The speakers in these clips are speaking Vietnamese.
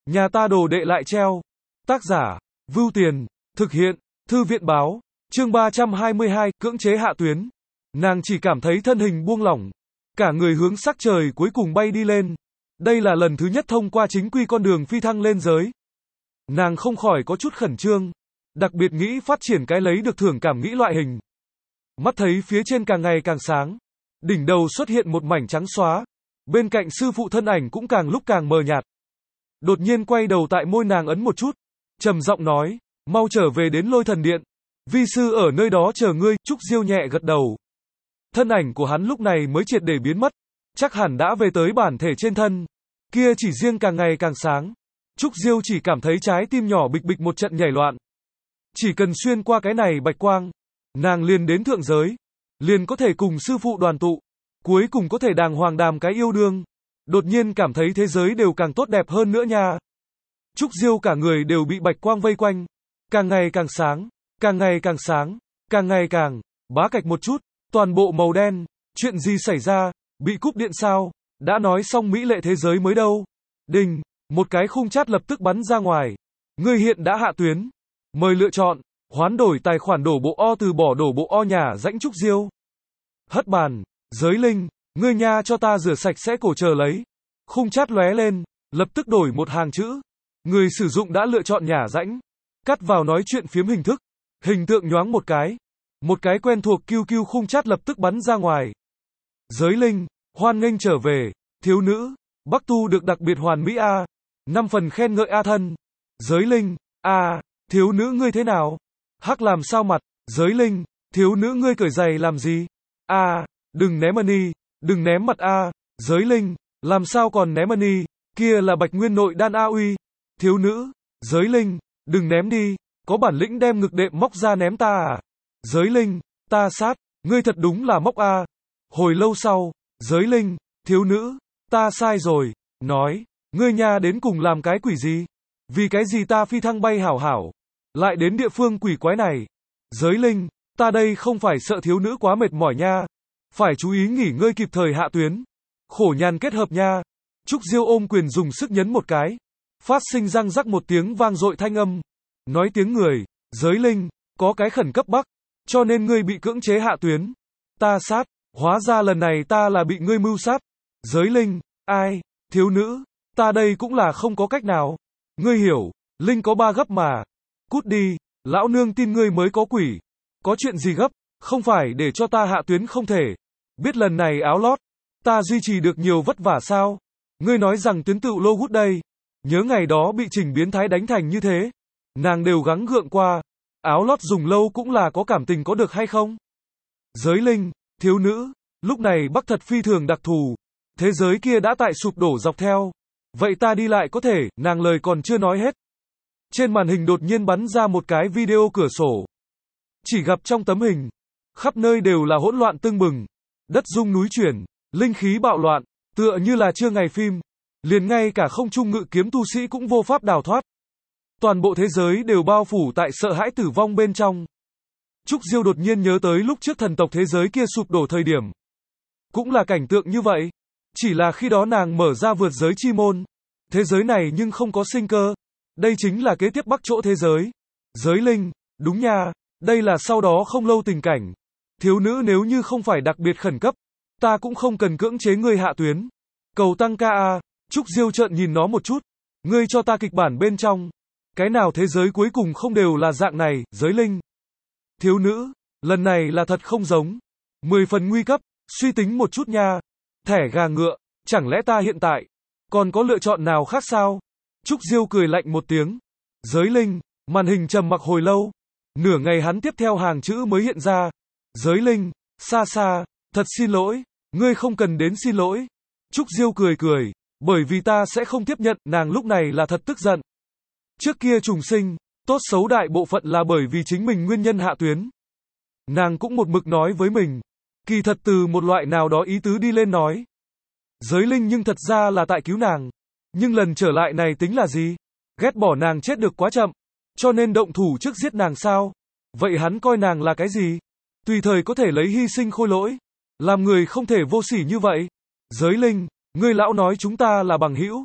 Nhà ta đồ đệ lại treo. Tác giả, Vưu Tiền, thực hiện, Thư viện báo, chương 322, cưỡng chế hạ tuyến. Nàng chỉ cảm thấy thân hình buông lỏng, cả người hướng sắc trời cuối cùng bay đi lên. Đây là lần thứ nhất thông qua chính quy con đường phi thăng lên giới. Nàng không khỏi có chút khẩn trương, đặc biệt nghĩ phát triển cái lấy được thưởng cảm nghĩ loại hình. Mắt thấy phía trên càng ngày càng sáng, đỉnh đầu xuất hiện một mảnh trắng xóa, bên cạnh sư phụ thân ảnh cũng càng lúc càng mờ nhạt. Đột nhiên quay đầu tại môi nàng ấn một chút, trầm giọng nói, mau trở về đến Lôi Thần Điện, vi sư ở nơi đó chờ ngươi. Trúc Diêu nhẹ gật đầu. Thân ảnh của hắn lúc này mới triệt để biến mất, chắc hẳn đã về tới bản thể trên thân. Kia chỉ riêng càng ngày càng sáng, Trúc Diêu chỉ cảm thấy trái tim nhỏ bịch bịch một trận nhảy loạn. Chỉ cần xuyên qua cái này bạch quang, nàng liền đến thượng giới, liền có thể cùng sư phụ đoàn tụ, cuối cùng có thể đàng hoàng đàm cái yêu đương. Đột nhiên cảm thấy thế giới đều càng tốt đẹp hơn nữa nha. Trúc Diêu cả người đều bị bạch quang vây quanh, càng ngày càng sáng, càng ngày càng sáng, càng ngày càng, bá cạch một chút, toàn bộ màu đen. Chuyện gì xảy ra, bị cúp điện sao? Đã nói xong mỹ lệ thế giới mới đâu. Đinh, một cái khung chat lập tức bắn ra ngoài. Ngươi hiện đã hạ tuyến. Mời lựa chọn, hoán đổi tài khoản đổ bộ o từ bỏ đổ bộ o nhà rãnh Trúc Diêu. Hất bàn, giới linh, ngươi nha cho ta rửa sạch sẽ cổ chờ lấy. Khung chat lóe lên, lập tức đổi một hàng chữ. Người sử dụng đã lựa chọn nhà rãnh. Cắt vào nói chuyện phiếm hình thức. Hình tượng nhoáng một cái. Một cái quen thuộc QQ khung chat lập tức bắn ra ngoài. Giới linh, hoan nghênh trở về, thiếu nữ, Bắc Tu được đặc biệt hoàn mỹ a. 5 phần khen ngợi a thân. Giới linh, a, thiếu nữ ngươi thế nào? Hắc làm sao mặt? Giới linh, thiếu nữ ngươi cởi giày làm gì? A, đừng ném money, đừng ném mặt a. Giới linh, làm sao còn ném money, kia là Bạch Nguyên nội đan a uy. Thiếu nữ, giới linh, đừng ném đi, có bản lĩnh đem ngực đệm móc ra ném ta à? Giới linh, ta sát, ngươi thật đúng là móc a. Hồi lâu sau, giới linh, thiếu nữ, ta sai rồi, nói, ngươi nha đến cùng làm cái quỷ gì? Vì cái gì ta phi thăng bay hảo hảo, lại đến địa phương quỷ quái này? Giới linh, ta đây không phải sợ thiếu nữ quá mệt mỏi nha, phải chú ý nghỉ ngơi kịp thời hạ tuyến. Khổ nhàn kết hợp nha. Trúc Diêu ôm quyền dùng sức nhấn một cái, phát sinh răng rắc một tiếng vang dội thanh âm. Nói tiếng người, giới linh, có cái khẩn cấp bắc, cho nên ngươi bị cưỡng chế hạ tuyến. Ta sát, hóa ra lần này ta là bị ngươi mưu sát. Giới linh, ai, thiếu nữ, ta đây cũng là không có cách nào. Ngươi hiểu, linh có 3 gấp mà. Cút đi, lão nương tin ngươi mới có quỷ. Có chuyện gì gấp, không phải để cho ta hạ tuyến không thể. Biết lần này áo lót, ta duy trì được nhiều vất vả sao? Ngươi nói rằng tuyến tựu lô hút đây. Nhớ ngày đó bị Trình biến thái đánh thành như thế. Nàng đều gắng gượng qua. Áo lót dùng lâu cũng là có cảm tình có được hay không? Giới linh, thiếu nữ, lúc này Bắc thật phi thường đặc thù. Thế giới kia đã tại sụp đổ dọc theo. Vậy ta đi lại có thể, nàng lời còn chưa nói hết. Trên màn hình đột nhiên bắn ra một cái video cửa sổ. Chỉ gặp trong tấm hình, khắp nơi đều là hỗn loạn tưng bừng. Đất rung núi chuyển, linh khí bạo loạn, tựa như là trưa ngày phim. Liền ngay cả không trung ngự kiếm tu sĩ cũng vô pháp đào thoát. Toàn bộ thế giới đều bao phủ tại sợ hãi tử vong bên trong. Trúc Diêu đột nhiên nhớ tới lúc trước thần tộc thế giới kia sụp đổ thời điểm. Cũng là cảnh tượng như vậy. Chỉ là khi đó nàng mở ra vượt giới chi môn. Thế giới này nhưng không có sinh cơ. Đây chính là kế tiếp bắc chỗ thế giới. Giới linh, đúng nha, đây là sau đó không lâu tình cảnh. Thiếu nữ nếu như không phải đặc biệt khẩn cấp, ta cũng không cần cưỡng chế ngươi hạ tuyến. Cầu tăng ca a. Trúc Diêu trợn nhìn nó một chút. Ngươi cho ta kịch bản bên trong. Cái nào thế giới cuối cùng không đều là dạng này, giới linh. Thiếu nữ, lần này là thật không giống. 10 phần nguy cấp, suy tính một chút nha. Thẻ gà ngựa, chẳng lẽ ta hiện tại còn có lựa chọn nào khác sao? Trúc Diêu cười lạnh một tiếng. Giới linh, màn hình trầm mặc hồi lâu. Nửa ngày hắn tiếp theo hàng chữ mới hiện ra. Giới linh, xa xa, thật xin lỗi, ngươi không cần đến xin lỗi. Trúc Diêu cười cười, bởi vì ta sẽ không tiếp nhận. Nàng lúc này là thật tức giận. Trước kia trùng sinh, tốt xấu đại bộ phận là bởi vì chính mình nguyên nhân hạ tuyến. Nàng cũng một mực nói với mình, kỳ thật từ một loại nào đó ý tứ đi lên nói. Giới linh nhưng thật ra là tại cứu nàng. Nhưng lần trở lại này tính là gì? Ghét bỏ nàng chết được quá chậm, cho nên động thủ trước giết nàng sao? Vậy hắn coi nàng là cái gì? Tùy thời có thể lấy hy sinh khôi lỗi. Làm người không thể vô sỉ như vậy. Giới linh, ngươi lão nói chúng ta là bằng hữu.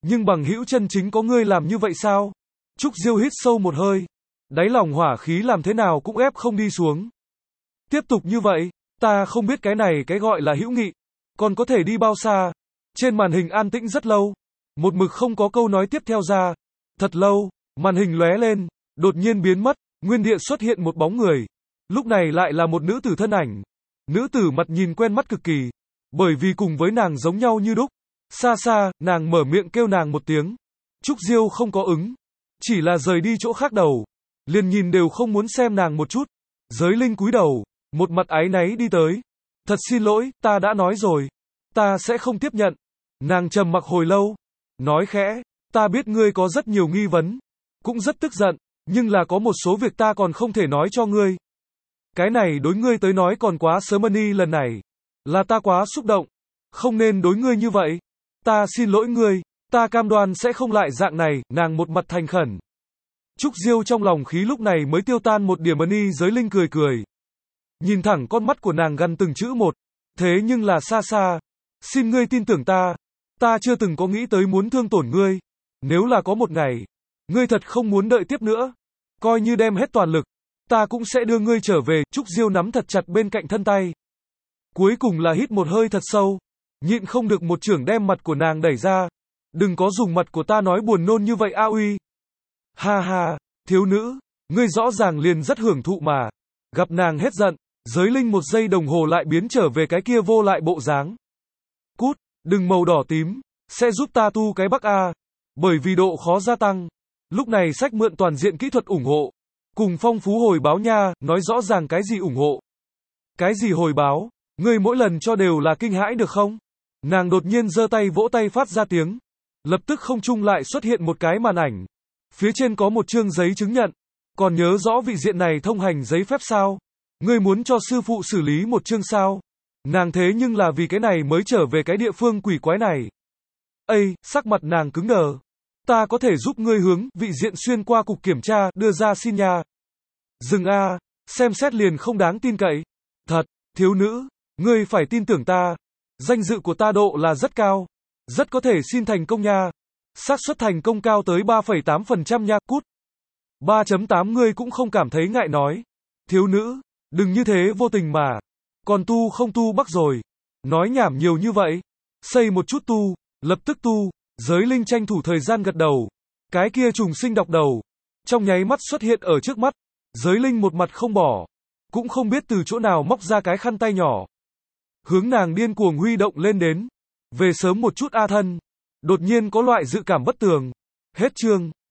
Nhưng bằng hữu chân chính có ngươi làm như vậy sao? Trúc Diêu hít sâu một hơi. Đáy lòng hỏa khí làm thế nào cũng ép không đi xuống. Tiếp tục như vậy, ta không biết cái này cái gọi là hữu nghị, còn có thể đi bao xa. Trên màn hình an tĩnh rất lâu. Một mực không có câu nói tiếp theo ra. Thật lâu, màn hình lóe lên, đột nhiên biến mất, nguyên địa xuất hiện một bóng người. Lúc này lại là một nữ tử thân ảnh. Nữ tử mặt nhìn quen mắt cực kỳ, bởi vì cùng với nàng giống nhau như đúc. Xa xa, nàng mở miệng kêu nàng một tiếng. Trúc Diêu không có ứng, chỉ là rời đi chỗ khác đầu. Liền nhìn đều không muốn xem nàng một chút. Giới linh cúi đầu, một mặt áy náy đi tới. Thật xin lỗi, ta đã nói rồi. Ta sẽ không tiếp nhận. Nàng trầm mặc hồi lâu, nói khẽ, ta biết ngươi có rất nhiều nghi vấn, cũng rất tức giận, nhưng là có một số việc ta còn không thể nói cho ngươi. Cái này đối ngươi tới nói còn quá sớm. Lần này, là ta quá xúc động, không nên đối ngươi như vậy. Ta xin lỗi ngươi, ta cam đoan sẽ không lại dạng này. Nàng một mặt thành khẩn. Trúc Diêu trong lòng khí lúc này mới tiêu tan một điểm. Giới linh cười cười, nhìn thẳng con mắt của nàng gần từng chữ một. Thế nhưng là xa xa, xin ngươi tin tưởng ta. Ta chưa từng có nghĩ tới muốn thương tổn ngươi. Nếu là có một ngày, ngươi thật không muốn đợi tiếp nữa, coi như đem hết toàn lực, ta cũng sẽ đưa ngươi trở về. Trúc Diêu nắm thật chặt bên cạnh thân tay. Cuối cùng là hít một hơi thật sâu, nhịn không được một chưởng đem mặt của nàng đẩy ra. Đừng có dùng mặt của ta nói buồn nôn như vậy A Uy. Ha ha, thiếu nữ, ngươi rõ ràng liền rất hưởng thụ mà. Gặp nàng hết giận, giới linh một giây đồng hồ lại biến trở về cái kia vô lại bộ dáng. Cút, đừng màu đỏ tím, sẽ giúp ta tu cái bắc A. Bởi vì độ khó gia tăng. Lúc này sách mượn toàn diện kỹ thuật ủng hộ. Cùng phong phú hồi báo nha, nói rõ ràng cái gì ủng hộ. Cái gì hồi báo, ngươi mỗi lần cho đều là kinh hãi được không? Nàng đột nhiên giơ tay vỗ tay phát ra tiếng. Lập tức không trung lại xuất hiện một cái màn ảnh. Phía trên có một chương giấy chứng nhận. Còn nhớ rõ vị diện này thông hành giấy phép sao? Ngươi muốn cho sư phụ xử lý một chương sao? Nàng thế nhưng là vì cái này mới trở về cái địa phương quỷ quái này. Ây, sắc mặt nàng cứng đờ. Ta có thể giúp ngươi hướng vị diện xuyên qua cục kiểm tra đưa ra xin nha. Dừng a, xem xét liền không đáng tin cậy. Thật, thiếu nữ, ngươi phải tin tưởng ta. Danh dự của ta độ là rất cao. Rất có thể xin thành công nha. Xác suất thành công cao tới 3,8% nha. Cút. 3.8 ngươi cũng không cảm thấy ngại nói. Thiếu nữ, đừng như thế vô tình mà. Còn tu không tu bắc rồi. Nói nhảm nhiều như vậy. Xây một chút tu, lập tức tu. Giới linh tranh thủ thời gian gật đầu. Cái kia trùng sinh đọc đầu, trong nháy mắt xuất hiện ở trước mắt. Giới linh một mặt không bỏ, cũng không biết từ chỗ nào móc ra cái khăn tay nhỏ. Hướng nàng điên cuồng huy động lên đến. Về sớm một chút a thân. Đột nhiên có loại dự cảm bất tường. Hết chương.